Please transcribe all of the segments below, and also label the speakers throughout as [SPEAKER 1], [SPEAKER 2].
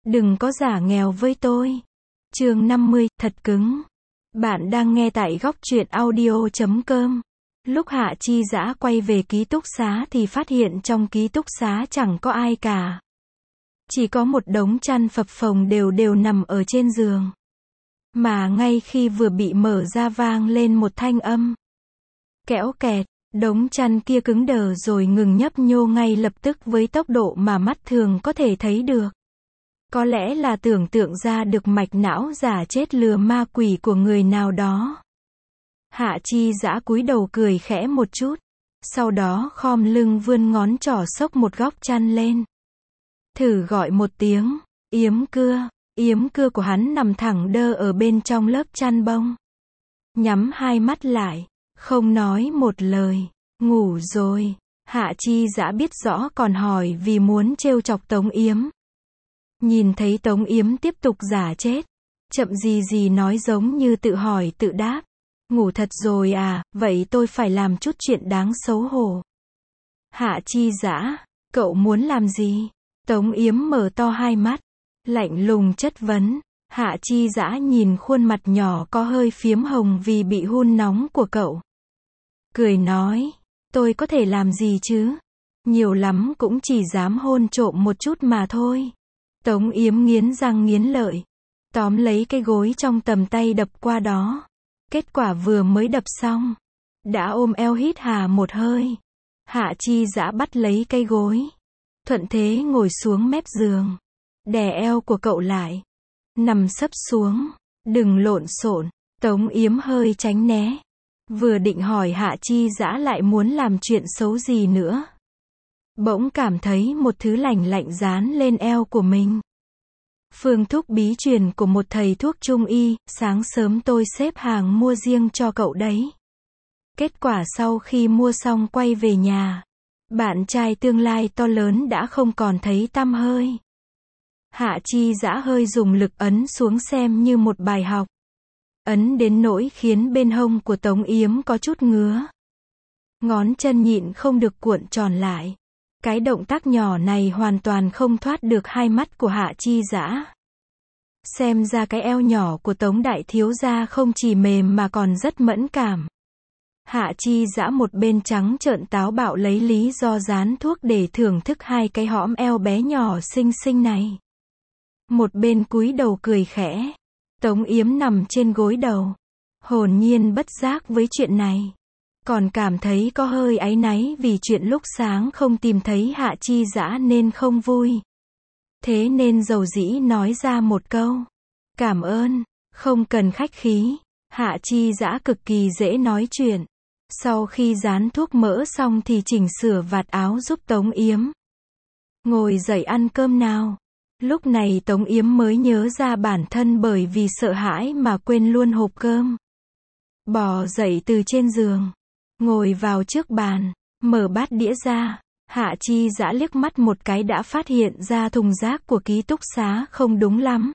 [SPEAKER 1] Đừng có giả nghèo với tôi. Chương 50, thật cứng. Bạn đang nghe tại góc truyện audio.com. Lúc Hạ Chi Dã quay về ký túc xá thì phát hiện trong ký túc xá chẳng có ai cả. Chỉ có một đống chăn phập phồng đều đều nằm ở trên giường. Mà ngay khi vừa bị mở ra vang lên một thanh âm kẽo kẹt, đống chăn kia cứng đờ rồi ngừng nhấp nhô ngay lập tức với tốc độ mà mắt thường có thể thấy được. Có lẽ là tưởng tượng ra được mạch não giả chết lừa ma quỷ của người nào đó. Hạ Chi Dã cúi đầu cười khẽ một chút. Sau đó khom lưng vươn ngón trỏ xốc một góc chăn lên. Thử gọi một tiếng, yếm cưa. Yếm cưa của hắn nằm thẳng đơ ở bên trong lớp chăn bông. Nhắm hai mắt lại, không nói một lời. Ngủ rồi. Hạ Chi Dã biết rõ còn hỏi vì muốn trêu chọc Tống Yếm. Nhìn thấy Tống Yếm tiếp tục giả chết. Chậm gì gì nói giống như tự hỏi tự đáp. Ngủ thật rồi à, vậy tôi phải làm chút chuyện đáng xấu hổ. Hạ Chi Dã, cậu muốn làm gì? Tống Yếm mở to hai mắt. Lạnh lùng chất vấn. Hạ Chi Dã nhìn khuôn mặt nhỏ có hơi phiếm hồng vì bị hun nóng của cậu. Cười nói, tôi có thể làm gì chứ? Nhiều lắm cũng chỉ dám hôn trộm một chút mà thôi. Tống Yếm nghiến răng nghiến lợi. Tóm lấy cái gối trong tầm tay đập qua đó. Kết quả vừa mới đập xong. Đã ôm eo hít hà một hơi. Hạ Chi Dã bắt lấy cây gối. Thuận thế ngồi xuống mép giường. Đè eo của cậu lại. Nằm sấp xuống. Đừng lộn xộn. Tống Yếm hơi tránh né. Vừa định hỏi Hạ Chi Dã lại muốn làm chuyện xấu gì nữa. Bỗng cảm thấy một thứ lạnh lạnh dán lên eo của mình. Phương thuốc bí truyền của một thầy thuốc trung y, sáng sớm tôi xếp hàng mua riêng cho cậu đấy. Kết quả sau khi mua xong quay về nhà. Bạn trai tương lai to lớn đã không còn thấy tăm hơi. Hạ Chi Dã hơi dùng lực ấn xuống xem như một bài học. Ấn đến nỗi khiến bên hông của Tống Yếm có chút ngứa. Ngón chân nhịn không được cuộn tròn lại. Cái động tác nhỏ này hoàn toàn không thoát được hai mắt của Hạ Chi Dã. Xem ra cái eo nhỏ của Tống đại thiếu gia không chỉ mềm mà còn rất mẫn cảm. Hạ Chi Dã một bên trắng trợn táo bạo lấy lý do dán thuốc để thưởng thức hai cái hõm eo bé nhỏ xinh xinh này. Một bên cúi đầu cười khẽ. Tống Yếm nằm trên gối đầu. Hồn nhiên bất giác với chuyện này. Còn cảm thấy có hơi áy náy vì chuyện lúc sáng không tìm thấy Hạ Chi Dã nên không vui. Thế nên dầu dĩ nói ra một câu. Cảm ơn, không cần khách khí. Hạ Chi Dã cực kỳ dễ nói chuyện. Sau khi dán thuốc mỡ xong thì chỉnh sửa vạt áo giúp Tống Yếm. Ngồi dậy ăn cơm nào. Lúc này Tống Yếm mới nhớ ra bản thân bởi vì sợ hãi mà quên luôn hộp cơm. Bò dậy từ trên giường. Ngồi vào trước bàn. Mở bát đĩa ra. Hạ Chi Dã liếc mắt một cái đã phát hiện ra thùng rác của ký túc xá không đúng lắm.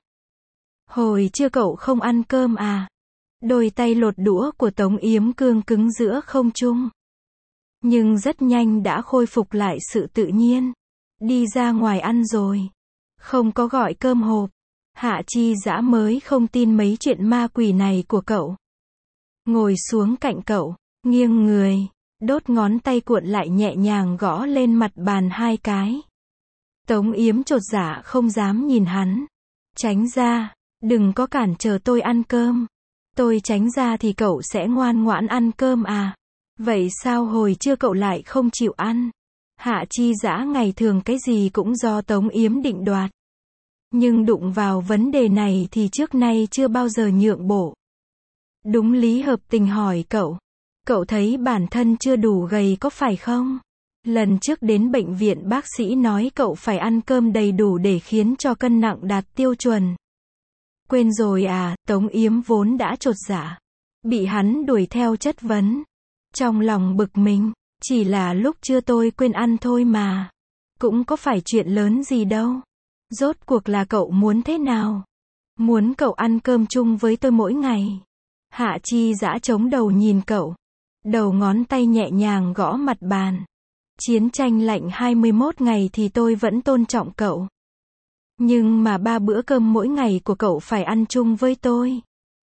[SPEAKER 1] Hồi trưa cậu không ăn cơm à? Đôi tay lột đũa của Tống Yếm cương cứng giữa không trung. Nhưng rất nhanh đã khôi phục lại sự tự nhiên. Đi ra ngoài ăn rồi. Không có gọi cơm hộp. Hạ Chi Dã mới không tin mấy chuyện ma quỷ này của cậu. Ngồi xuống cạnh cậu, nghiêng người, đốt ngón tay cuộn lại nhẹ nhàng gõ lên mặt bàn hai cái. Tống Yếm chột dạ không dám nhìn hắn. Tránh ra, đừng có cản trở tôi ăn cơm. Tôi tránh ra thì cậu sẽ ngoan ngoãn ăn cơm à? Vậy sao hồi trưa cậu lại không chịu ăn? Hạ Chi Dã ngày thường cái gì cũng do Tống Yếm định đoạt. Nhưng đụng vào vấn đề này thì trước nay chưa bao giờ nhượng bộ. Đúng lý hợp tình hỏi cậu. Cậu thấy bản thân chưa đủ gầy có phải không? Lần trước đến bệnh viện bác sĩ nói cậu phải ăn cơm đầy đủ để khiến cho cân nặng đạt tiêu chuẩn. Quên rồi à? Tống Yếm vốn đã chột dạ. Bị hắn đuổi theo chất vấn. Trong lòng bực mình. Chỉ là lúc chưa tôi quên ăn thôi mà. Cũng có phải chuyện lớn gì đâu. Rốt cuộc là cậu muốn thế nào? Muốn cậu ăn cơm chung với tôi mỗi ngày. Hạ Chi Dã chống đầu nhìn cậu. Đầu ngón tay nhẹ nhàng gõ mặt bàn. Chiến tranh lạnh 21 ngày thì tôi vẫn tôn trọng cậu. Nhưng mà 3 bữa cơm mỗi ngày của cậu phải ăn chung với tôi.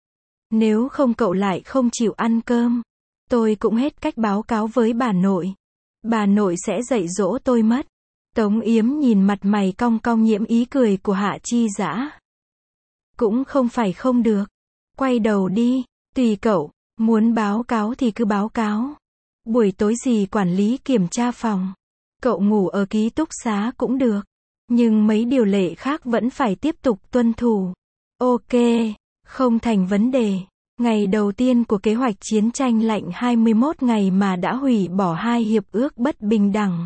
[SPEAKER 1] Nếu không cậu lại không chịu ăn cơm, tôi cũng hết cách báo cáo với bà nội. Bà nội sẽ dạy dỗ tôi mất. Tống Yếm nhìn mặt mày cong cong nhiễm ý cười của Hạ Chi Dã. Cũng không phải không được. Quay đầu đi, tùy cậu, muốn báo cáo thì cứ báo cáo. Buổi tối gì quản lý kiểm tra phòng. Cậu ngủ ở ký túc xá cũng được. Nhưng mấy điều lệ khác vẫn phải tiếp tục tuân thủ. Ok, không thành vấn đề. Ngày đầu tiên của kế hoạch chiến tranh lạnh 21 ngày mà đã hủy bỏ 2 hiệp ước bất bình đẳng.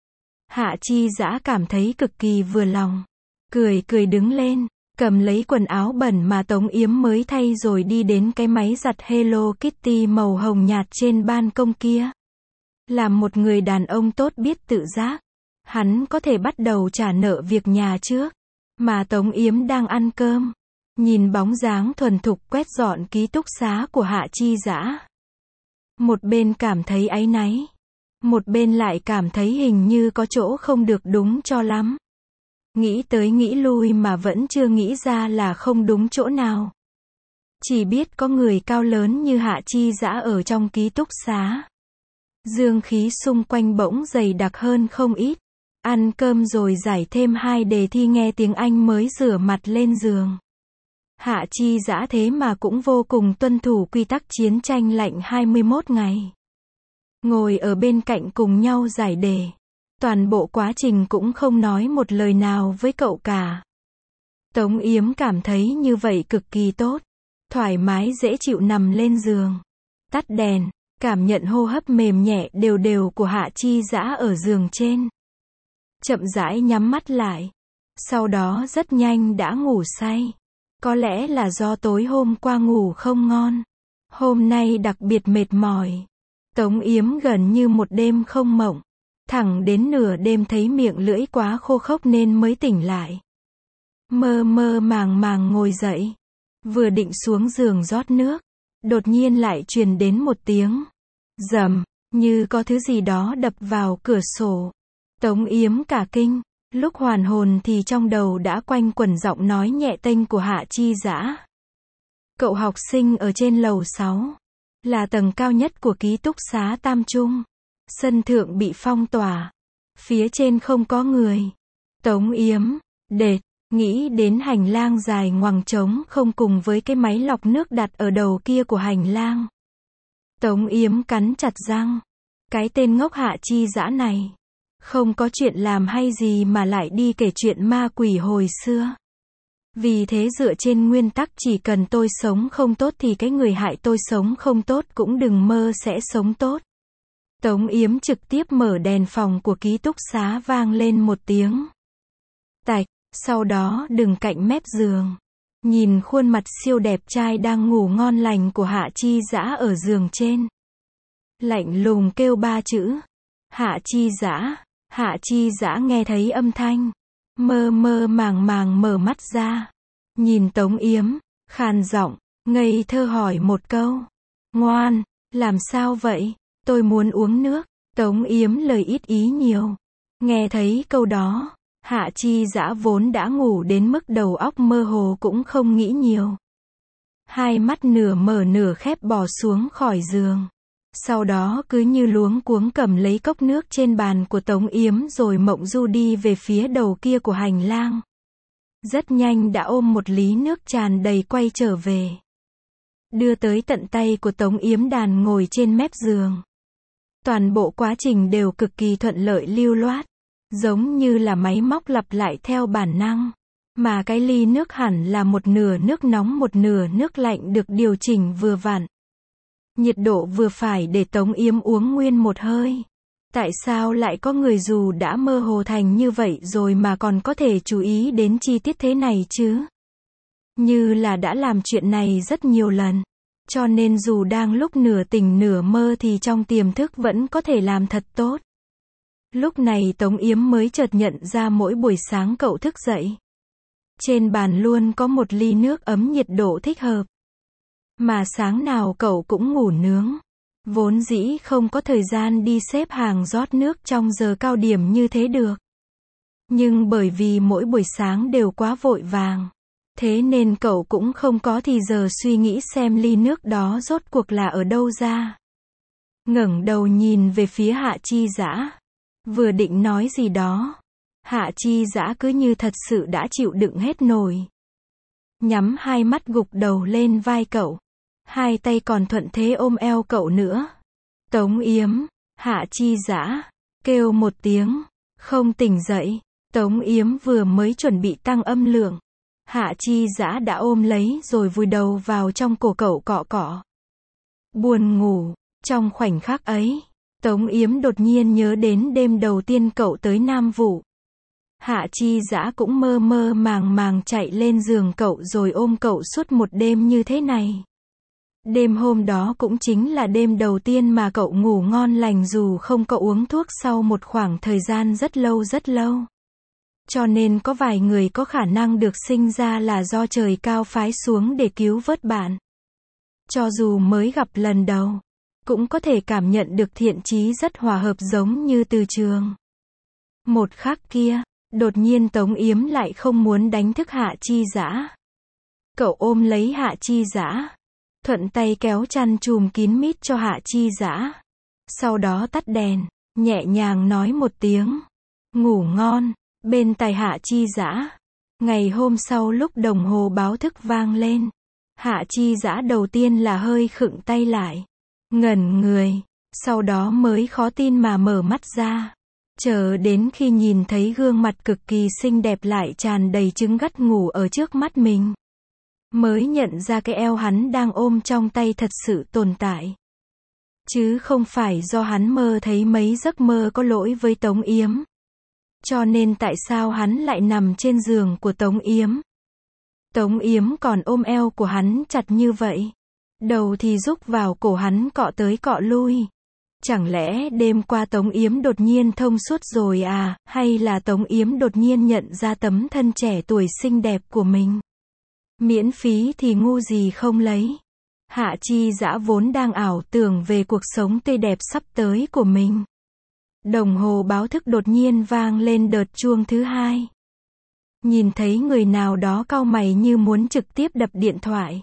[SPEAKER 1] Hạ Chi Dã cảm thấy cực kỳ vừa lòng. Cười cười đứng lên, cầm lấy quần áo bẩn mà Tống Yếm mới thay rồi đi đến cái máy giặt Hello Kitty màu hồng nhạt trên ban công kia. Làm một người đàn ông tốt biết tự giác, hắn có thể bắt đầu trả nợ việc nhà trước. Mà Tống Yếm đang ăn cơm, nhìn bóng dáng thuần thục quét dọn ký túc xá của Hạ Chi Dã. Một bên cảm thấy áy náy, một bên lại cảm thấy hình như có chỗ không được đúng cho lắm. Nghĩ tới nghĩ lui mà vẫn chưa nghĩ ra là không đúng chỗ nào. Chỉ biết có người cao lớn như Hạ Chi Dã ở trong ký túc xá. Dương khí xung quanh bỗng dày đặc hơn không ít. Ăn cơm rồi giải thêm 2 đề thi nghe tiếng Anh mới rửa mặt lên giường. Hạ Chi Dã thế mà cũng vô cùng tuân thủ quy tắc chiến tranh lạnh 21 ngày. Ngồi ở bên cạnh cùng nhau giải đề. Toàn bộ quá trình cũng không nói một lời nào với cậu cả. Tống Yếm cảm thấy như vậy cực kỳ tốt. Thoải mái dễ chịu nằm lên giường. Tắt đèn, cảm nhận hô hấp mềm nhẹ đều đều của Hạ Chi Dã ở giường trên. Chậm rãi nhắm mắt lại. Sau đó rất nhanh đã ngủ say. Có lẽ là do tối hôm qua ngủ không ngon. Hôm nay đặc biệt mệt mỏi. Tống Yếm gần như một đêm không mộng. Thẳng đến nửa đêm thấy miệng lưỡi quá khô khốc nên mới tỉnh lại. Mơ mơ màng màng ngồi dậy. Vừa định xuống giường rót nước. Đột nhiên lại truyền đến một tiếng rầm, như có thứ gì đó đập vào cửa sổ. Tống Yếm cả kinh. Lúc hoàn hồn thì trong đầu đã quanh quẩn giọng nói nhẹ tênh của Hạ Chi Dã. Cậu học sinh ở trên lầu 6. Là tầng cao nhất của ký túc xá Tam Trung. Sân thượng bị phong tỏa. Phía trên không có người. Tống Yếm, đệt, nghĩ đến hành lang dài ngoằng trống không cùng với cái máy lọc nước đặt ở đầu kia của hành lang. Tống Yếm cắn chặt răng. Cái tên ngốc Hạ Chi Dã này. Không có chuyện làm hay gì mà lại đi kể chuyện ma quỷ hồi xưa. Vì thế dựa trên nguyên tắc chỉ cần tôi sống không tốt thì cái người hại tôi sống không tốt cũng đừng mơ sẽ sống tốt. Tống Yếm trực tiếp mở đèn phòng của ký túc xá vang lên một tiếng tạch, sau đó đứng cạnh mép giường. Nhìn khuôn mặt siêu đẹp trai đang ngủ ngon lành của Hạ Chi Dã ở giường trên. Lạnh lùng kêu 3 chữ. Hạ Chi Dã. Hạ Chi Dã nghe thấy âm thanh. Mơ mơ màng màng mở mắt ra. Nhìn Tống Yếm, khàn giọng, ngây thơ hỏi một câu. Ngoan, làm sao vậy? Tôi muốn uống nước. Tống Yếm lời ít ý nhiều. Nghe thấy câu đó, Hạ Chi Dã vốn đã ngủ đến mức đầu óc mơ hồ cũng không nghĩ nhiều. Hai mắt nửa mở nửa khép bò xuống khỏi giường. Sau đó cứ như luống cuống cầm lấy cốc nước trên bàn của Tống Yếm rồi mộng du đi về phía đầu kia của hành lang. Rất nhanh đã ôm một lý nước tràn đầy quay trở về. Đưa tới tận tay của Tống Yếm đàn ngồi trên mép giường. Toàn bộ quá trình đều cực kỳ thuận lợi lưu loát. Giống như là máy móc lặp lại theo bản năng. Mà cái ly nước hẳn là một nửa nước nóng một nửa nước lạnh được điều chỉnh vừa vặn. Nhiệt độ vừa phải để Tống Yếm uống nguyên một hơi. Tại sao lại có người dù đã mơ hồ thành như vậy rồi mà còn có thể chú ý đến chi tiết thế này chứ? Như là đã làm chuyện này rất nhiều lần. Cho nên dù đang lúc nửa tỉnh nửa mơ thì trong tiềm thức vẫn có thể làm thật tốt. Lúc này Tống Yếm mới chợt nhận ra mỗi buổi sáng cậu thức dậy. Trên bàn luôn có một ly nước ấm nhiệt độ thích hợp. Mà sáng nào cậu cũng ngủ nướng. Vốn dĩ không có thời gian đi xếp hàng rót nước trong giờ cao điểm như thế được. Nhưng bởi vì mỗi buổi sáng đều quá vội vàng, thế nên cậu cũng không có thì giờ suy nghĩ xem ly nước đó rốt cuộc là ở đâu ra. Ngẩng đầu nhìn về phía Hạ Chi Dã, vừa định nói gì đó, Hạ Chi Dã cứ như thật sự đã chịu đựng hết nổi. Nhắm hai mắt gục đầu lên vai cậu, hai tay còn thuận thế ôm eo cậu nữa. Tống Yếm, Hạ Chi Dã kêu một tiếng, không tỉnh dậy. Tống Yếm vừa mới chuẩn bị tăng âm lượng, Hạ Chi Dã đã ôm lấy rồi vùi đầu vào trong cổ cậu cọ cọ. Buồn ngủ, trong khoảnh khắc ấy, Tống Yếm đột nhiên nhớ đến đêm đầu tiên cậu tới Nam Vũ. Hạ Chi Dã cũng mơ mơ màng màng chạy lên giường cậu rồi ôm cậu suốt một đêm như thế này. Đêm hôm đó cũng chính là đêm đầu tiên mà cậu ngủ ngon lành dù không có uống thuốc sau một khoảng thời gian rất lâu rất lâu. Cho nên có vài người có khả năng được sinh ra là do trời cao phái xuống để cứu vớt bạn. Cho dù mới gặp lần đầu, cũng có thể cảm nhận được thiện chí rất hòa hợp giống như Từ Trường. Một khắc kia, đột nhiên Tống Yếm lại không muốn đánh thức Hạ Chi Dã. Cậu ôm lấy Hạ Chi Dã, thuận tay kéo chăn chùm kín mít cho Hạ Chi Dã. Sau đó tắt đèn, nhẹ nhàng nói một tiếng, ngủ ngon, bên tai Hạ Chi Dã. Ngày hôm sau lúc đồng hồ báo thức vang lên, Hạ Chi Dã đầu tiên là hơi khựng tay lại, ngẩn người, sau đó mới khó tin mà mở mắt ra. Chờ đến khi nhìn thấy gương mặt cực kỳ xinh đẹp lại tràn đầy trứng gắt ngủ ở trước mắt mình, mới nhận ra cái eo hắn đang ôm trong tay thật sự tồn tại. Chứ không phải do hắn mơ thấy mấy giấc mơ có lỗi với Tống Yếm. Cho nên tại sao hắn lại nằm trên giường của Tống Yếm? Tống Yếm còn ôm eo của hắn chặt như vậy. Đầu thì rúc vào cổ hắn cọ tới cọ lui. Chẳng lẽ đêm qua Tống Yếm đột nhiên thông suốt rồi à, hay là Tống Yếm đột nhiên nhận ra tấm thân trẻ tuổi xinh đẹp của mình? Miễn phí thì ngu gì không lấy. Hạ Chi Dã vốn đang ảo tưởng về cuộc sống tươi đẹp sắp tới của mình. Đồng hồ báo thức đột nhiên vang lên đợt chuông thứ hai. Nhìn thấy người nào đó cau mày như muốn trực tiếp đập điện thoại.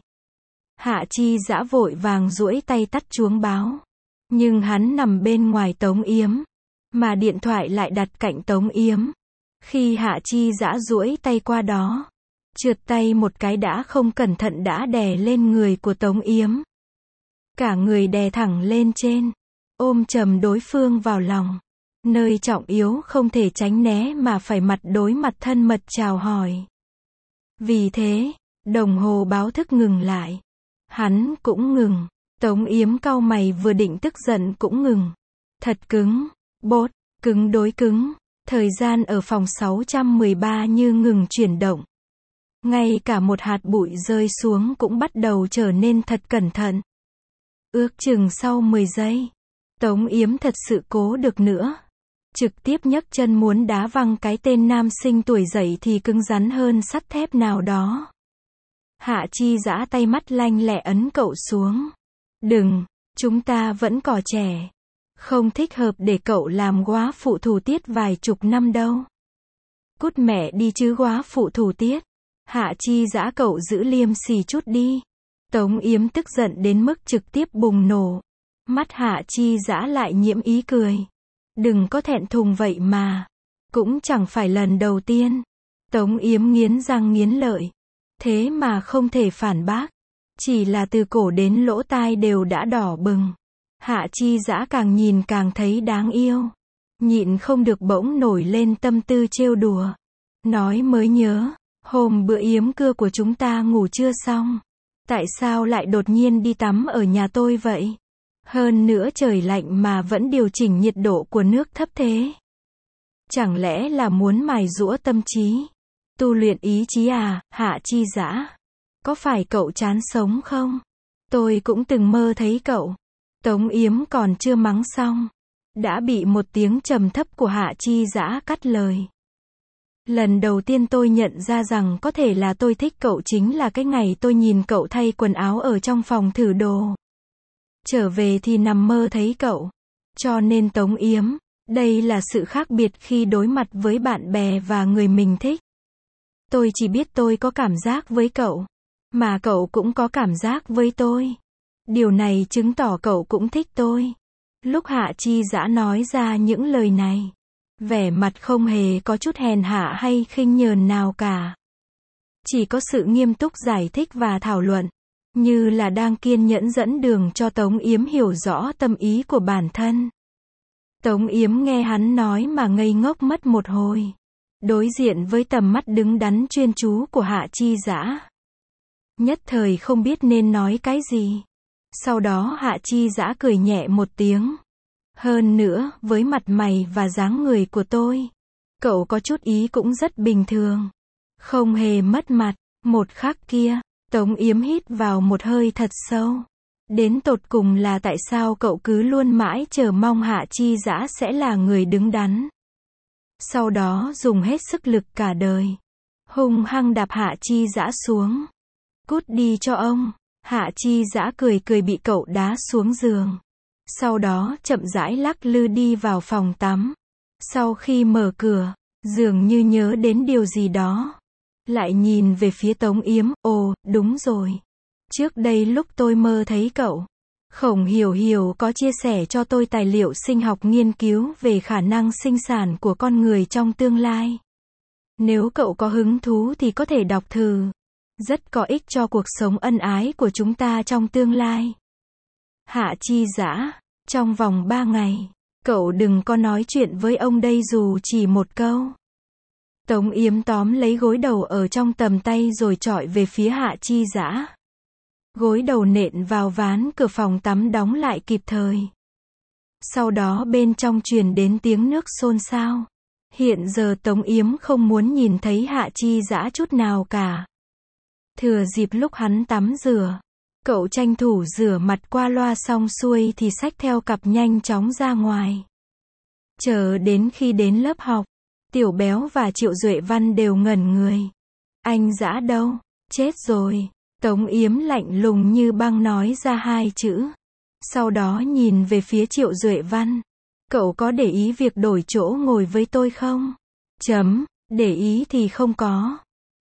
[SPEAKER 1] Hạ Chi Dã vội vàng duỗi tay tắt chuông báo. Nhưng hắn nằm bên ngoài Tống Yếm, mà điện thoại lại đặt cạnh Tống Yếm. Khi Hạ Chi Dã duỗi tay qua đó, trượt tay một cái đã không cẩn thận đã đè lên người của Tống Yếm. Cả người đè thẳng lên trên, ôm chầm đối phương vào lòng. Nơi trọng yếu không thể tránh né mà phải mặt đối mặt thân mật chào hỏi. Vì thế, đồng hồ báo thức ngừng lại. Hắn cũng ngừng. Tống Yếm cau mày vừa định tức giận cũng ngừng. Thật cứng. Bốt. Cứng đối cứng. Thời gian ở phòng 613 như ngừng chuyển động. Ngay cả một hạt bụi rơi xuống cũng bắt đầu trở nên thật cẩn thận. Ước chừng sau 10 giây, Tống Yếm thật sự cố được nữa. Trực tiếp nhấc chân muốn đá văng cái tên nam sinh tuổi dậy thì cứng rắn hơn sắt thép nào đó. Hạ Chi Dã tay mắt lanh lẹ ấn cậu xuống. Đừng, chúng ta vẫn còn trẻ. Không thích hợp để cậu làm góa phụ thủ tiết vài chục năm đâu. Cút mẹ đi chứ góa phụ thủ tiết. Hạ Chi Dã cậu giữ liêm sỉ chút đi. Tống Yếm tức giận đến mức trực tiếp bùng nổ. Mắt Hạ Chi Dã lại nhiễm ý cười. Đừng có thẹn thùng vậy mà. Cũng chẳng phải lần đầu tiên. Tống Yếm nghiến răng nghiến lợi. Thế mà không thể phản bác. Chỉ là từ cổ đến lỗ tai đều đã đỏ bừng. Hạ Chi Dã càng nhìn càng thấy đáng yêu. Nhịn không được bỗng nổi lên tâm tư trêu đùa. Nói mới nhớ, hôm bữa yếm cưa của chúng ta ngủ chưa xong. Tại sao lại đột nhiên đi tắm ở nhà tôi vậy? Hơn nữa trời lạnh mà vẫn điều chỉnh nhiệt độ của nước thấp thế. Chẳng lẽ là muốn mài giũa tâm trí? Tu luyện ý chí à, Hạ Chi Dã? Có phải cậu chán sống không? Tôi cũng từng mơ thấy cậu. Tống Yếm còn chưa mắng xong, đã bị một tiếng trầm thấp của Hạ Chi Dã cắt lời. Lần đầu tiên tôi nhận ra rằng có thể là tôi thích cậu chính là cái ngày tôi nhìn cậu thay quần áo ở trong phòng thử đồ. Trở về thì nằm mơ thấy cậu. Cho nên Tống Yếm, Đây là sự khác biệt khi đối mặt với bạn bè và người mình thích. Tôi chỉ biết tôi có cảm giác với cậu, mà cậu cũng có cảm giác với tôi. Điều này chứng tỏ cậu cũng thích tôi. Lúc Hạ Chi Dã nói ra những lời này, vẻ mặt không hề có chút hèn hạ hay khinh nhờn nào cả. Chỉ có sự nghiêm túc giải thích và thảo luận, như là đang kiên nhẫn dẫn đường cho Tống Yếm hiểu rõ tâm ý của bản thân. Tống Yếm nghe hắn nói mà ngây ngốc mất một hồi, đối diện với tầm mắt đứng đắn chuyên chú của Hạ Chi Dã. Nhất thời không biết nên nói cái gì. Sau đó Hạ Chi Dã cười nhẹ một tiếng. Hơn nữa, với mặt mày và dáng người của tôi, cậu có chút ý cũng rất bình thường. Không hề mất mặt. Một khắc kia, Tống Yếm hít vào một hơi thật sâu. Đến tột cùng là tại sao cậu cứ luôn mãi chờ mong Hạ Chi Dã sẽ là người đứng đắn. Sau đó dùng hết sức lực cả đời, hung hăng đạp Hạ Chi Dã xuống. Cút đi cho ông. Hạ Chi Dã cười cười bị cậu đá xuống giường. Sau đó chậm rãi lắc lư đi vào phòng tắm. Sau khi mở cửa, dường như nhớ đến điều gì đó, lại nhìn về phía Tống Yếm. Ồ, đúng rồi. Trước đây lúc tôi mơ thấy cậu, Khổng Hiểu Hiểu có chia sẻ cho tôi tài liệu sinh học nghiên cứu về khả năng sinh sản của con người trong tương lai. Nếu cậu có hứng thú thì có thể đọc thử. Rất có ích cho cuộc sống ân ái của chúng ta trong tương lai. Hạ Chi Dã, trong vòng 3 ngày, cậu đừng có nói chuyện với ông đây dù chỉ một câu. Tống Yếm tóm lấy gối đầu ở trong tầm tay rồi chọi về phía Hạ Chi Dã. Gối đầu nện vào ván cửa phòng tắm đóng lại kịp thời. Sau đó bên trong truyền đến tiếng nước xôn xao. Hiện giờ Tống Yếm không muốn nhìn thấy Hạ Chi Dã chút nào cả. Thừa dịp lúc hắn tắm rửa, cậu tranh thủ rửa mặt qua loa xong xuôi thì xách theo cặp nhanh chóng ra ngoài. Chờ đến khi đến lớp học, Tiểu Béo và Triệu Duệ Văn đều ngẩn người. Anh Dã đâu? Chết rồi. Tống Yếm lạnh lùng như băng nói ra 2 chữ. Sau đó nhìn về phía Triệu Duệ Văn. Cậu có để ý việc đổi chỗ ngồi với tôi không? Để ý thì không có.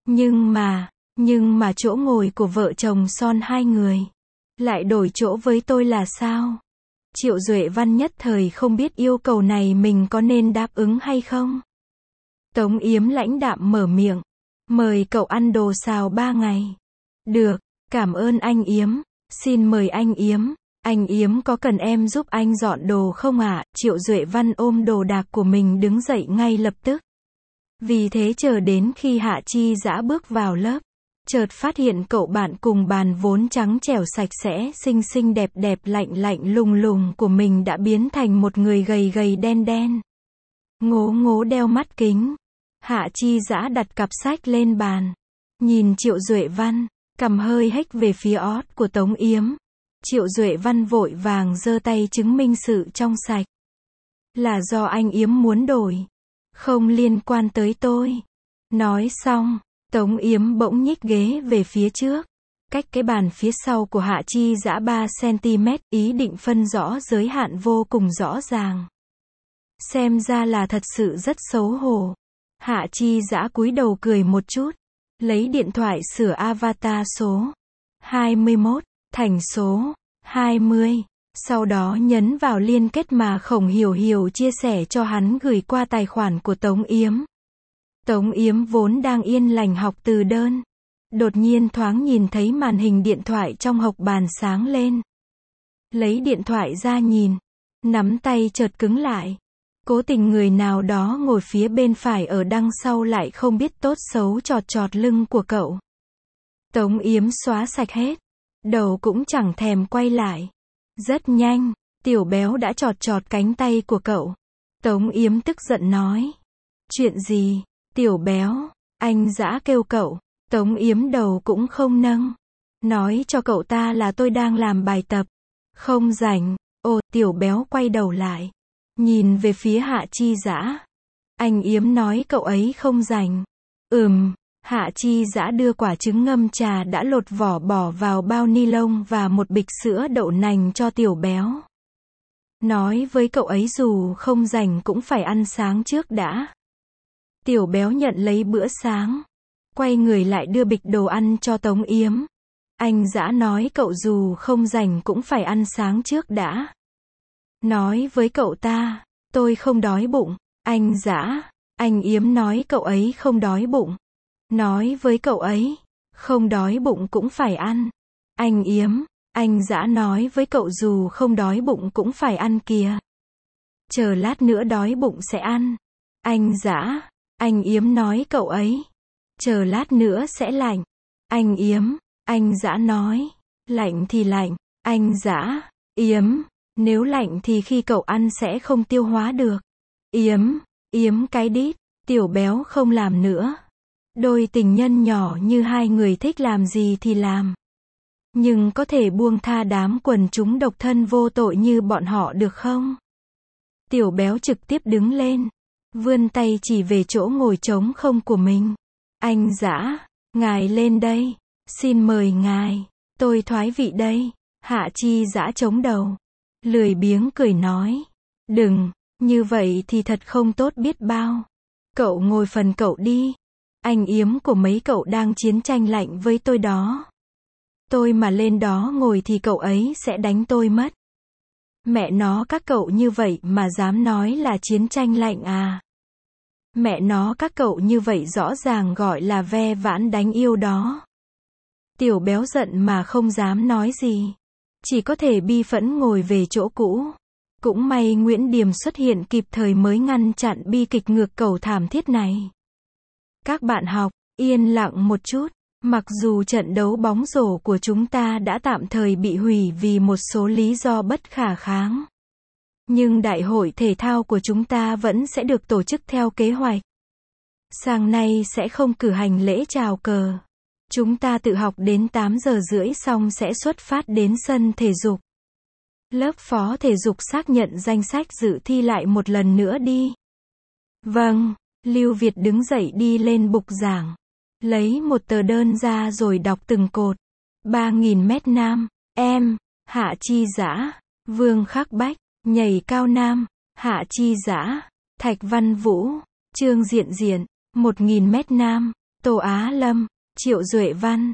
[SPEAKER 1] Nhưng mà chỗ ngồi của vợ chồng son 2 người lại đổi chỗ với tôi là sao? Triệu Duệ Văn nhất thời không biết yêu cầu này mình có nên đáp ứng hay không. Tống Yếm lãnh đạm mở miệng. Mời cậu ăn đồ xào 3 ngày. Được, cảm ơn anh Yếm. Xin mời anh Yếm. Anh Yếm có cần em giúp anh dọn đồ không ạ? Triệu Duệ Văn ôm đồ đạc của mình đứng dậy ngay lập tức. Vì thế chờ đến khi Hạ Chi Dã bước vào lớp, chợt phát hiện cậu bạn cùng bàn vốn trắng trẻo sạch sẽ, xinh xinh đẹp đẹp lạnh lạnh lùng lùng của mình đã biến thành một người gầy gầy đen đen. Ngố ngố đeo mắt kính. Hạ Chi Dã đặt cặp sách lên bàn. Nhìn Triệu Duệ Văn, cằm hơi hếch về phía ót của Tống Yếm. Triệu Duệ Văn vội vàng giơ tay chứng minh sự trong sạch. Là do anh Yếm muốn đổi. Không liên quan tới tôi. Nói xong, Tống Yếm bỗng nhích ghế về phía trước. Cách cái bàn phía sau của Hạ Chi Dã 3 cm, ý định phân rõ giới hạn vô cùng rõ ràng. Xem ra là thật sự rất xấu hổ. Hạ Chi Dã cúi đầu cười một chút. Lấy điện thoại sửa avatar số 21 thành số 20. Sau đó nhấn vào liên kết mà Khổng Hiểu Hiểu chia sẻ cho hắn gửi qua tài khoản của Tống Yếm. Tống Yếm vốn đang yên lành học từ đơn. Đột nhiên thoáng nhìn thấy màn hình điện thoại trong hộc bàn sáng lên. Lấy điện thoại ra nhìn. Nắm tay chợt cứng lại. Cố tình người nào đó ngồi phía bên phải ở đằng sau lại không biết tốt xấu chọt chọt lưng của cậu. Tống Yếm xóa sạch hết. Đầu cũng chẳng thèm quay lại. Rất nhanh, Tiểu Béo đã chọt chọt cánh tay của cậu. Tống Yếm tức giận nói. Chuyện gì? Tiểu Béo, anh Dã kêu cậu. Tống Yếm đầu cũng không nâng. Nói cho cậu ta là tôi đang làm bài tập. Không rảnh. Ồ, Tiểu Béo quay đầu lại. Nhìn về phía Hạ Chi Dã. Anh Yếm nói cậu ấy không rảnh. Hạ Chi Dã đưa quả trứng ngâm trà đã lột vỏ bỏ vào bao ni lông và một bịch sữa đậu nành cho Tiểu Béo. Nói với cậu ấy dù không rảnh cũng phải ăn sáng trước đã. Tiểu béo nhận lấy bữa sáng, quay người lại đưa bịch đồ ăn cho Tống Yếm. Anh Dã nói cậu dù không rảnh cũng phải ăn sáng trước đã. Nói với cậu ta, tôi không đói bụng. Anh Dã, anh Yếm nói cậu ấy không đói bụng. Nói với cậu ấy, không đói bụng cũng phải ăn. Anh Yếm, anh Dã nói với cậu dù không đói bụng cũng phải ăn kìa. Chờ lát nữa đói bụng sẽ ăn. Anh Dã, anh Yếm nói cậu ấy, chờ lát nữa sẽ lạnh. Anh Yếm, anh Dã nói, lạnh thì lạnh. Anh Dã, Yếm, nếu lạnh thì khi cậu ăn sẽ không tiêu hóa được. Yếm cái đít, tiểu béo không làm nữa. Đôi tình nhân nhỏ như hai người thích làm gì thì làm. Nhưng có thể buông tha đám quần chúng độc thân vô tội như bọn họ được không? Tiểu béo trực tiếp đứng lên, vươn tay chỉ về chỗ ngồi trống không của mình. Anh Dã, ngài lên đây. Xin mời ngài, tôi thoái vị đây. Hạ Chi Dã chống đầu, lười biếng cười nói. Đừng, như vậy thì thật không tốt biết bao. Cậu ngồi phần cậu đi. Anh Yếm của mấy cậu đang chiến tranh lạnh với tôi đó. Tôi mà lên đó ngồi thì cậu ấy sẽ đánh tôi mất. Mẹ nó các cậu như vậy mà dám nói là chiến tranh lạnh à? Mẹ nó các cậu như vậy rõ ràng gọi là ve vãn đánh yêu đó. Tiểu béo giận mà không dám nói gì. Chỉ có thể bi phẫn ngồi về chỗ cũ. Cũng may Nguyễn Điềm xuất hiện kịp thời mới ngăn chặn bi kịch ngược cầu thảm thiết này. Các bạn học, yên lặng một chút. Mặc dù trận đấu bóng rổ của chúng ta đã tạm thời bị hủy vì một số lý do bất khả kháng. Nhưng đại hội thể thao của chúng ta vẫn sẽ được tổ chức theo kế hoạch. Sáng nay sẽ không cử hành lễ chào cờ. Chúng ta tự học đến 8 giờ rưỡi xong sẽ xuất phát đến sân thể dục. Lớp phó thể dục xác nhận danh sách dự thi lại một lần nữa đi. Vâng, Lưu Việt đứng dậy đi lên bục giảng. Lấy một tờ đơn ra rồi đọc từng cột. 3.000 mét nam, em, Hạ Chi Dã, Vương Khắc Bách, nhảy cao nam, Hạ Chi Dã, Thạch Văn Vũ, Trương Diện Diện, 1.000 mét nam, Tô Á Lâm, Triệu Duệ Văn,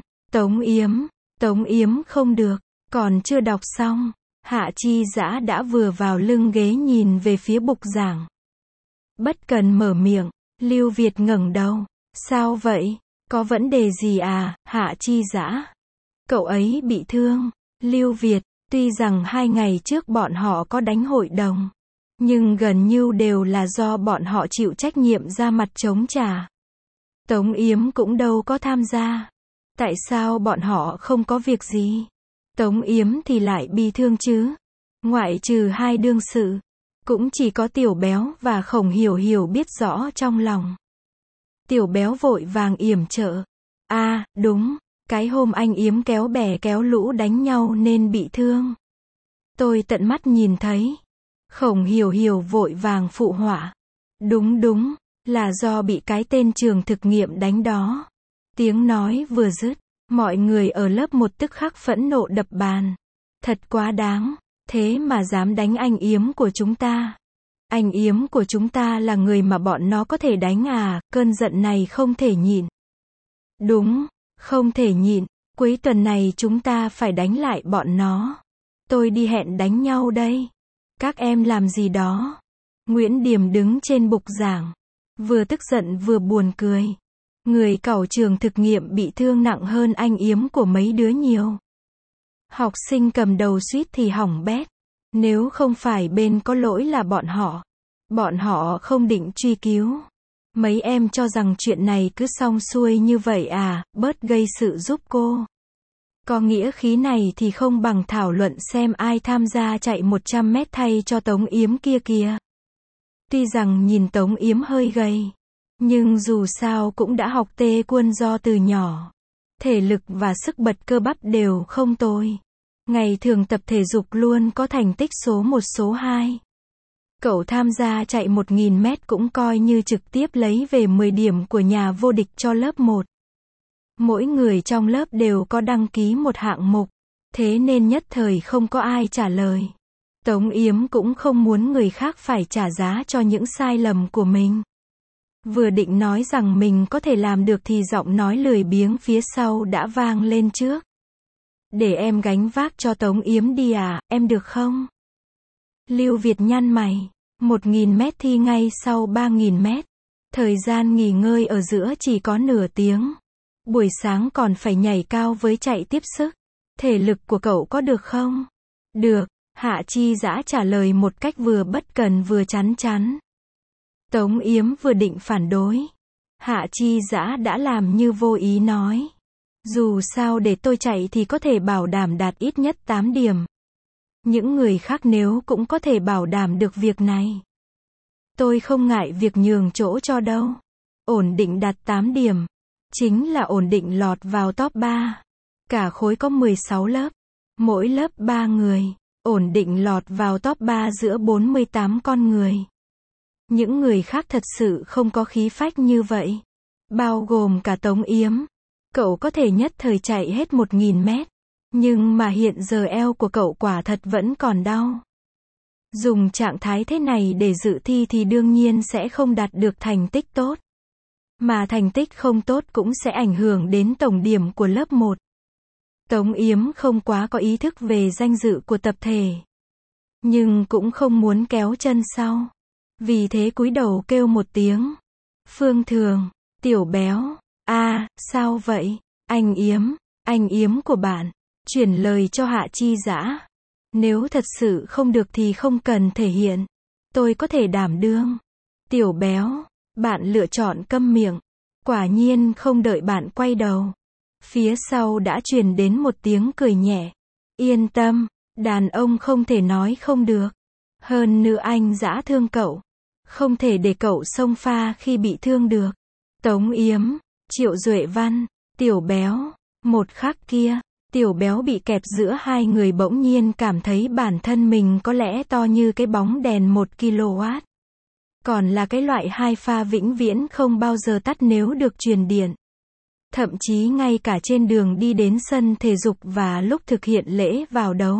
[SPEAKER 1] Tống Yếm không được, còn chưa đọc xong, Hạ Chi Dã đã vừa vào lưng ghế nhìn về phía bục giảng. Bất cần mở miệng, Lưu Việt ngẩng đầu, sao vậy? Có vấn đề gì à, Hạ Chi Dã? Cậu ấy bị thương. Lưu Việt, tuy rằng 2 ngày trước bọn họ có đánh hội đồng, nhưng gần như đều là do bọn họ chịu trách nhiệm ra mặt chống trả. Tống Yếm cũng đâu có tham gia. Tại sao bọn họ không có việc gì? Tống Yếm thì lại bị thương chứ? Ngoại trừ 2 đương sự, cũng chỉ có Tiểu Béo và Khổng Hiểu Hiểu biết rõ trong lòng. Tiểu Béo vội vàng yểm trợ. À, đúng, cái hôm anh Yếm kéo bè kéo lũ đánh nhau nên bị thương. Tôi tận mắt nhìn thấy. Khổng Hiểu Hiểu vội vàng phụ họa. Đúng, là do bị cái tên trường thực nghiệm đánh đó. Tiếng nói vừa dứt, mọi người ở lớp 1 tức khắc phẫn nộ đập bàn. Thật quá đáng, thế mà dám đánh anh Yếm của chúng ta. Anh Yếm của chúng ta là người mà bọn nó có thể đánh à, cơn giận này không thể nhịn. Đúng, không thể nhịn, cuối tuần này chúng ta phải đánh lại bọn nó. Tôi đi hẹn đánh nhau đây. Các em làm gì đó? Nguyễn Điềm đứng trên bục giảng, vừa tức giận vừa buồn cười. Người cẩu trường thực nghiệm bị thương nặng hơn anh Yếm của mấy đứa nhiều. Học sinh cầm đầu suýt thì hỏng bét. Nếu không phải bên có lỗi là bọn họ không định truy cứu. Mấy em cho rằng chuyện này cứ xong xuôi như vậy à, bớt gây sự giúp cô. Có nghĩa khí này thì không bằng thảo luận xem ai tham gia chạy 100 mét thay cho Tống Yếm kia kìa. Tuy rằng nhìn Tống Yếm hơi gầy, nhưng dù sao cũng đã học tê quân do từ nhỏ. Thể lực và sức bật cơ bắp đều không tồi. Ngày thường tập thể dục luôn có thành tích số 1 số 2. Cậu tham gia chạy 1.000 mét cũng coi như trực tiếp lấy về 10 điểm của nhà vô địch cho lớp 1. Mỗi người trong lớp đều có đăng ký một hạng mục, thế nên nhất thời không có ai trả lời. Tống Yếm cũng không muốn người khác phải trả giá cho những sai lầm của mình. Vừa định nói rằng mình có thể làm được thì giọng nói lười biếng phía sau đã vang lên trước. Để em gánh vác cho Tống Yếm đi à, em được không? Lưu Việt nhăn mày. 1.000 mét thi ngay sau 3.000 mét. Thời gian nghỉ ngơi ở giữa chỉ có nửa tiếng. Buổi sáng còn phải nhảy cao với chạy tiếp sức. Thể lực của cậu có được không? Được, Hạ Chi Dã trả lời một cách vừa bất cần vừa chắn chắn. Tống Yếm vừa định phản đối. Hạ Chi Dã đã làm như vô ý nói. Dù sao để tôi chạy thì có thể bảo đảm đạt ít nhất 8 điểm. Những người khác nếu cũng có thể bảo đảm được việc này. Tôi không ngại việc nhường chỗ cho đâu. Ổn định đạt 8 điểm. Chính là ổn định lọt vào top 3. Cả khối có 16 lớp. Mỗi lớp 3 người. Ổn định lọt vào top 3 giữa 48 con người. Những người khác thật sự không có khí phách như vậy. Bao gồm cả Tống Yếm. Cậu có thể nhất thời chạy hết 1.000 mét. Nhưng mà hiện giờ eo của cậu quả thật vẫn còn đau. Dùng trạng thái thế này để dự thi thì đương nhiên sẽ không đạt được thành tích tốt. Mà thành tích không tốt cũng sẽ ảnh hưởng đến tổng điểm của lớp 1. Tống Yếm không quá có ý thức về danh dự của tập thể. Nhưng cũng không muốn kéo chân sau. Vì thế cúi đầu kêu một tiếng. Phương Thường, Tiểu Béo, sao vậy? Anh Yếm của bạn. Chuyển lời cho Hạ Chi Dã. Nếu thật sự không được thì không cần thể hiện. Tôi có thể đảm đương. Tiểu Béo, bạn lựa chọn câm miệng. Quả nhiên không đợi bạn quay đầu. Phía sau đã truyền đến một tiếng cười nhẹ. Yên tâm, đàn ông không thể nói không được. Hơn nữa anh Dã thương cậu. Không thể để cậu xông pha khi bị thương được. Tống Yếm, Triệu Duệ Văn, Tiểu Béo. Một khắc kia, Tiểu Béo bị kẹp giữa hai người bỗng nhiên cảm thấy bản thân mình có lẽ to như cái bóng đèn 1 kW. Còn là cái loại hai pha vĩnh viễn không bao giờ tắt nếu được truyền điện. Thậm chí ngay cả trên đường đi đến sân thể dục và lúc thực hiện lễ vào đấu.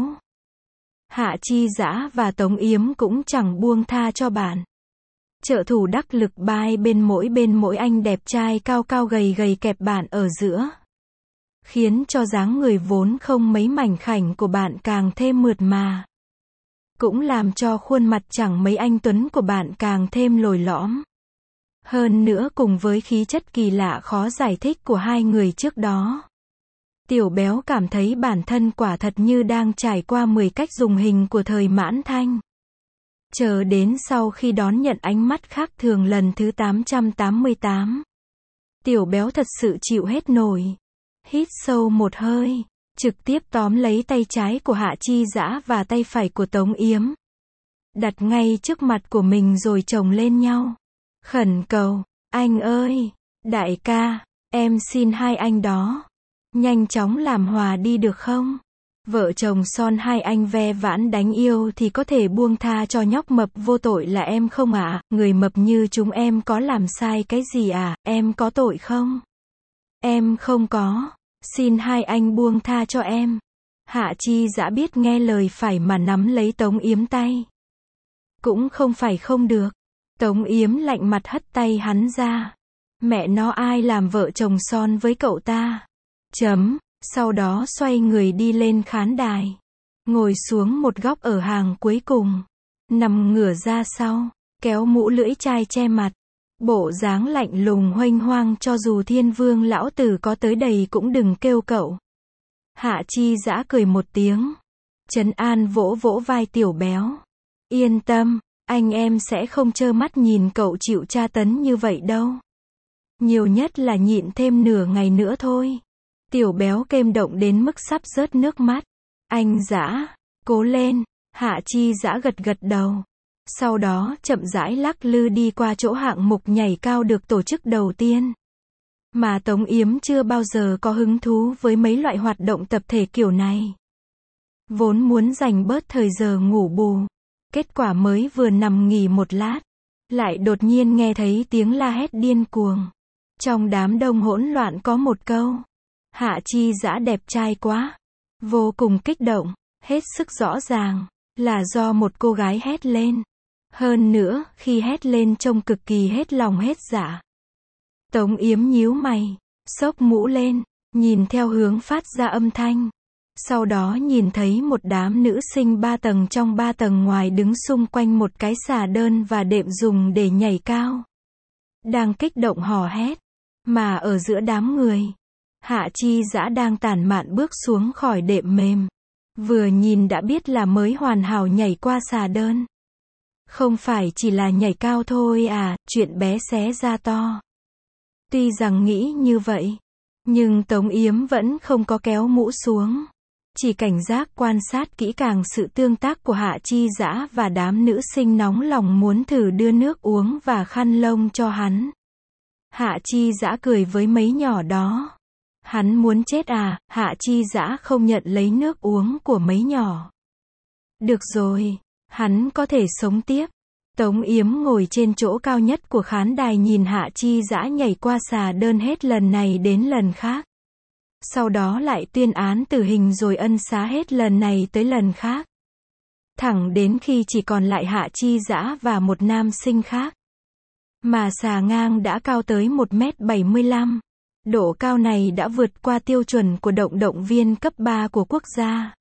[SPEAKER 1] Hạ Chi Dã và Tống Yếm cũng chẳng buông tha cho bạn. Trợ thủ đắc lực bai bên mỗi anh đẹp trai cao cao gầy gầy kẹp bạn ở giữa. Khiến cho dáng người vốn không mấy mảnh khảnh của bạn càng thêm mượt mà. Cũng làm cho khuôn mặt chẳng mấy anh tuấn của bạn càng thêm lồi lõm. Hơn nữa cùng với khí chất kỳ lạ khó giải thích của hai người trước đó. Tiểu Béo cảm thấy bản thân quả thật như đang trải qua 10 cách dùng hình của thời Mãn Thanh. Chờ đến sau khi đón nhận ánh mắt khác thường lần thứ 888. Tiểu Béo thật sự chịu hết nổi. Hít sâu một hơi, trực tiếp tóm lấy tay trái của Hạ Chi Dã và tay phải của Tống Yếm. Đặt ngay trước mặt của mình rồi chồng lên nhau. Khẩn cầu, anh ơi, đại ca, em xin hai anh đó. Nhanh chóng làm hòa đi được không? Vợ chồng son hai anh ve vãn đánh yêu thì có thể buông tha cho nhóc mập vô tội là em không ạ? Người mập như chúng em có làm sai cái gì à? Em có tội không? Em không có. Xin hai anh buông tha cho em. Hạ Chi Dã biết nghe lời phải mà nắm lấy Tống Yếm tay. Cũng không phải không được. Tống Yếm lạnh mặt hất tay hắn ra. Mẹ nó ai làm vợ chồng son với cậu ta? Sau đó xoay người đi lên khán đài. Ngồi xuống một góc ở hàng cuối cùng. Nằm ngửa ra sau. Kéo mũ lưỡi chai che mặt. Bộ dáng lạnh lùng huênh hoang cho dù Thiên Vương lão tử có tới đây cũng đừng kêu cậu. Hạ Chi Dã cười một tiếng. Trấn an vỗ vỗ vai Tiểu Béo. Yên tâm, anh em sẽ không trơ mắt nhìn cậu chịu tra tấn như vậy đâu. Nhiều nhất là nhịn thêm nửa ngày nữa thôi. Tiểu Béo kêm động đến mức sắp rớt nước mắt. Anh Dã, cố lên. Hạ Chi Dã gật gật đầu. Sau đó chậm rãi lắc lư đi qua chỗ hạng mục nhảy cao được tổ chức đầu tiên. Mà Tống Yếm chưa bao giờ có hứng thú với mấy loại hoạt động tập thể kiểu này. Vốn muốn dành bớt thời giờ ngủ bù. Kết quả mới vừa nằm nghỉ một lát. Lại đột nhiên nghe thấy tiếng la hét điên cuồng. Trong đám đông hỗn loạn có một câu. Hạ Chi Dã đẹp trai quá. Vô cùng kích động. Hết sức rõ ràng. là do một cô gái hét lên. Hơn nữa, khi hét lên trông cực kỳ hết lòng hết dạ. Tống Yếm nhíu mày, xốc mũ lên, nhìn theo hướng phát ra âm thanh. Sau đó nhìn thấy một đám nữ sinh 3 tầng trong 3 tầng ngoài đứng xung quanh một cái xà đơn và đệm dùng để nhảy cao. Đang kích động hò hét. Mà ở giữa đám người, Hạ Chi Dã đang tản mạn bước xuống khỏi đệm mềm. Vừa nhìn đã biết là mới hoàn hảo nhảy qua xà đơn. Không phải chỉ là nhảy cao thôi à, chuyện bé xé ra to. Tuy rằng nghĩ như vậy, nhưng Tống Yếm vẫn không có kéo mũ xuống. Chỉ cảnh giác quan sát kỹ càng sự tương tác của Hạ Chi Dã và đám nữ sinh nóng lòng muốn thử đưa nước uống và khăn lông cho hắn. Hạ Chi Dã cười với mấy nhỏ đó. Hắn muốn chết à, Hạ Chi Dã không nhận lấy nước uống của mấy nhỏ. Được rồi, hắn có thể sống tiếp. Tống Yếm ngồi trên chỗ cao nhất của khán đài nhìn Hạ Chi Dã nhảy qua xà đơn hết lần này đến lần khác. Sau đó lại tuyên án tử hình rồi ân xá hết lần này tới lần khác. Thẳng đến khi chỉ còn lại Hạ Chi Dã và một nam sinh khác. Mà xà ngang đã cao tới 1m75. Độ cao này đã vượt qua tiêu chuẩn của động viên cấp 3 của quốc gia.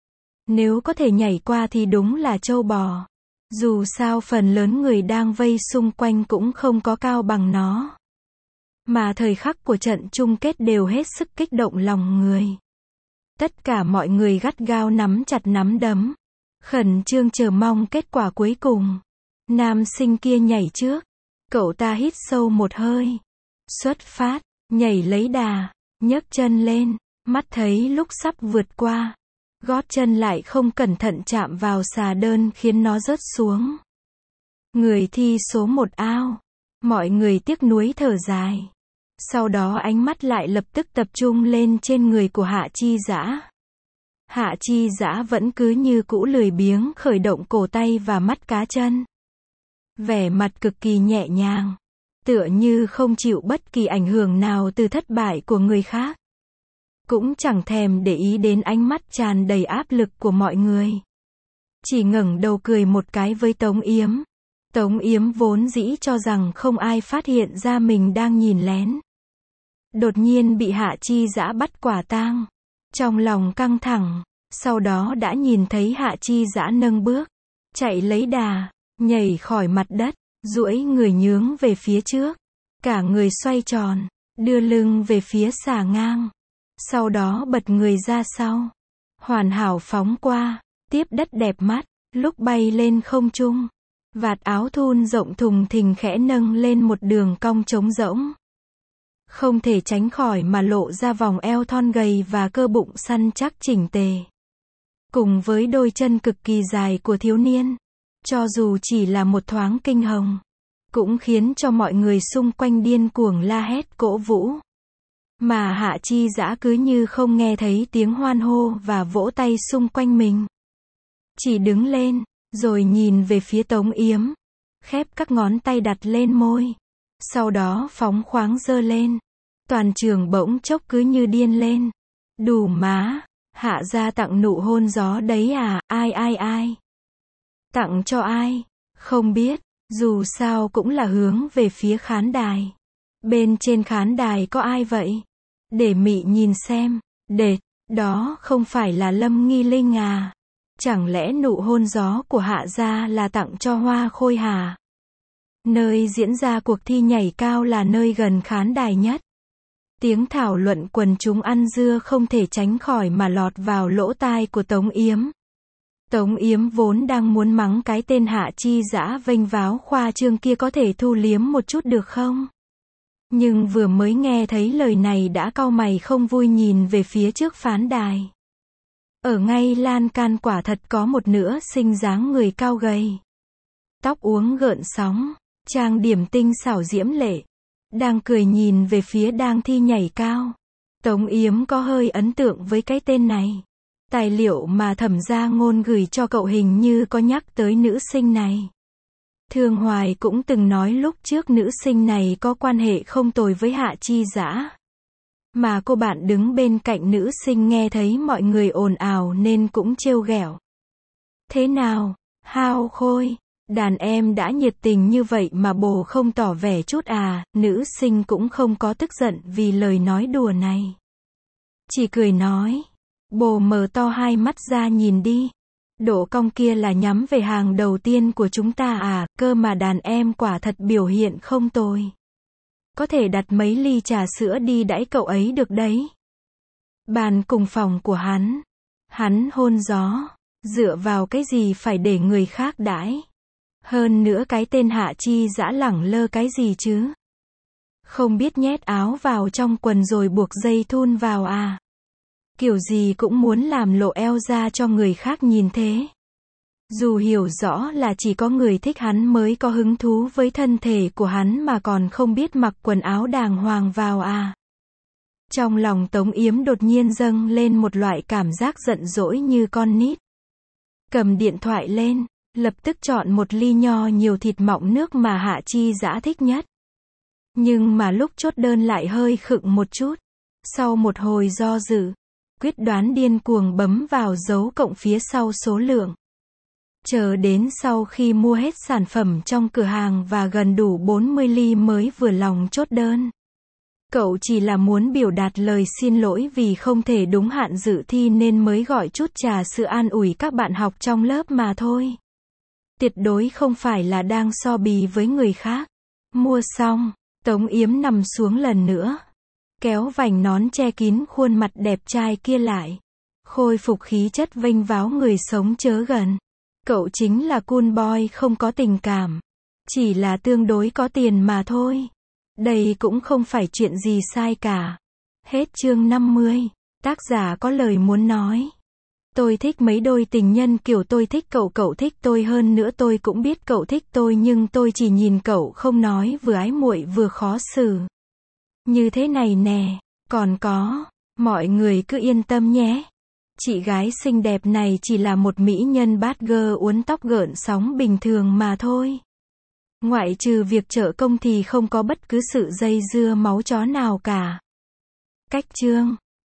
[SPEAKER 1] Nếu có thể nhảy qua thì đúng là trâu bò. Dù sao phần lớn người đang vây xung quanh cũng không có cao bằng nó. Mà thời khắc của trận chung kết đều hết sức kích động lòng người. Tất cả mọi người gắt gao nắm chặt nắm đấm. Khẩn trương chờ mong kết quả cuối cùng. Nam sinh kia nhảy trước. Cậu ta hít sâu một hơi. Xuất phát, nhảy lấy đà, nhấc chân lên, mắt thấy lúc sắp vượt qua. Gót chân lại không cẩn thận chạm vào xà đơn khiến nó rớt xuống. Người thi số 1 out. Mọi người tiếc nuối thở dài. Sau đó ánh mắt lại lập tức tập trung lên trên người của Hạ Chi Dã. Hạ Chi Dã vẫn cứ như cũ lười biếng khởi động cổ tay và mắt cá chân. Vẻ mặt cực kỳ nhẹ nhàng. Tựa như không chịu bất kỳ ảnh hưởng nào từ thất bại của người khác. Cũng chẳng thèm để ý đến ánh mắt tràn đầy áp lực của mọi người. Chỉ ngẩng đầu cười một cái với Tống Yếm. Tống Yếm vốn dĩ cho rằng không ai phát hiện ra mình đang nhìn lén. Đột nhiên bị Hạ Chi Dã bắt quả tang. Trong lòng căng thẳng, sau đó đã nhìn thấy Hạ Chi Dã nâng bước, chạy lấy đà, nhảy khỏi mặt đất, duỗi người nhướng về phía trước. Cả người xoay tròn, đưa lưng về phía xà ngang. Sau đó bật người ra sau. Hoàn hảo phóng qua, tiếp đất đẹp mắt, lúc bay lên không trung. Vạt áo thun rộng thùng thình khẽ nâng lên một đường cong trống rỗng. Không thể tránh khỏi mà lộ ra vòng eo thon gầy và cơ bụng săn chắc chỉnh tề. Cùng với đôi chân cực kỳ dài của thiếu niên. Cho dù chỉ là một thoáng kinh hồng, cũng khiến cho mọi người xung quanh điên cuồng la hét cổ vũ. Mà Hạ Chi Dã cứ như không nghe thấy tiếng hoan hô và vỗ tay xung quanh mình. Chỉ đứng lên, rồi nhìn về phía Tống Yếm. Khép các ngón tay đặt lên môi. Sau đó phóng khoáng giơ lên. Toàn trường bỗng chốc cứ như điên lên. Đủ má, Hạ gia tặng nụ hôn gió đấy à, ai. Tặng cho ai? Không biết, dù sao cũng là hướng về phía khán đài. Bên trên khán đài có ai vậy? Để Mị nhìn xem. Đệt, đó không phải là Lâm Nghi Linh à? Chẳng lẽ nụ hôn gió của Hạ gia là tặng cho Hoa Khôi hả? Nơi diễn ra cuộc thi nhảy cao là nơi gần khán đài nhất. Tiếng thảo luận quần chúng ăn dưa không thể tránh khỏi mà lọt vào lỗ tai của Tống Yếm. Tống Yếm vốn đang muốn mắng cái tên Hạ Chi Dã vênh váo khoa trương kia có thể thu liếm một chút được không? Nhưng vừa mới nghe thấy lời này đã cau mày không vui nhìn về phía trước phán đài. Ở ngay lan can quả thật có một nữ sinh dáng người cao gầy. Tóc uốn gợn sóng, trang điểm tinh xảo diễm lệ. Đang cười nhìn về phía đang thi nhảy cao. Tống Yếm có hơi ấn tượng với cái tên này. Tài liệu mà Thẩm Gia Ngôn gửi cho cậu hình như có nhắc tới nữ sinh này. Thương Hoài cũng từng nói lúc trước nữ sinh này có quan hệ không tồi với Hạ Chi Dã. Mà cô bạn đứng bên cạnh nữ sinh nghe thấy mọi người ồn ào nên cũng trêu ghẹo. Thế nào, Hao Khôi? Đàn em đã nhiệt tình như vậy mà bồ không tỏ vẻ chút à? Nữ sinh cũng không có tức giận vì lời nói đùa này. Chỉ cười nói. Bồ mở to hai mắt ra nhìn đi. Độ cong kia là nhắm về hàng đầu tiên của chúng ta à? Cơ mà đàn em quả thật biểu hiện không tồi. Có thể đặt mấy ly trà sữa đi đãi cậu ấy được đấy. Bàn cùng phòng của hắn hôn gió. Dựa vào cái gì phải để người khác đãi? Hơn nữa cái tên Hạ Chi Dã lẳng lơ cái gì chứ? Không biết nhét áo vào trong quần rồi buộc dây thun vào à? Kiểu gì cũng muốn làm lộ eo ra cho người khác nhìn thế. Dù hiểu rõ là chỉ có người thích hắn mới có hứng thú với thân thể của hắn mà còn không biết mặc quần áo đàng hoàng vào à? Trong lòng Tống Yếm đột nhiên dâng lên một loại cảm giác giận dỗi như con nít. Cầm điện thoại lên, lập tức chọn một ly nho nhiều thịt mọng nước mà Hạ Chi Dã thích nhất. Nhưng mà lúc chốt đơn lại hơi khựng một chút. Sau một hồi do dự, quyết đoán điên cuồng bấm vào dấu cộng phía sau số lượng. Chờ đến sau khi mua hết sản phẩm trong cửa hàng và gần đủ 40 ly mới vừa lòng chốt đơn. Cậu chỉ là muốn biểu đạt lời xin lỗi vì không thể đúng hạn dự thi nên mới gọi chút trà sữa an ủi các bạn học trong lớp mà thôi. Tuyệt đối không phải là đang so bì với người khác. Mua xong, Tống Yếm nằm xuống lần nữa. Kéo vành nón che kín khuôn mặt đẹp trai kia lại. Khôi phục khí chất vênh váo người sống chớ gần. Cậu chính là cool boy không có tình cảm. Chỉ là tương đối có tiền mà thôi. Đây cũng không phải chuyện gì sai cả. Hết chương 50. Tác giả có lời muốn nói. Tôi thích mấy đôi tình nhân kiểu tôi thích cậu, cậu thích tôi, hơn nữa tôi cũng biết cậu thích tôi nhưng tôi chỉ nhìn cậu không nói, vừa ái muội vừa khó xử. Như thế này nè, còn có, mọi người cứ yên tâm nhé. Chị gái xinh đẹp này chỉ là một mỹ nhân bad girl uốn tóc gợn sóng bình thường mà thôi. Ngoại trừ việc trợ công thì không có bất cứ sự dây dưa máu chó nào cả. Cách chương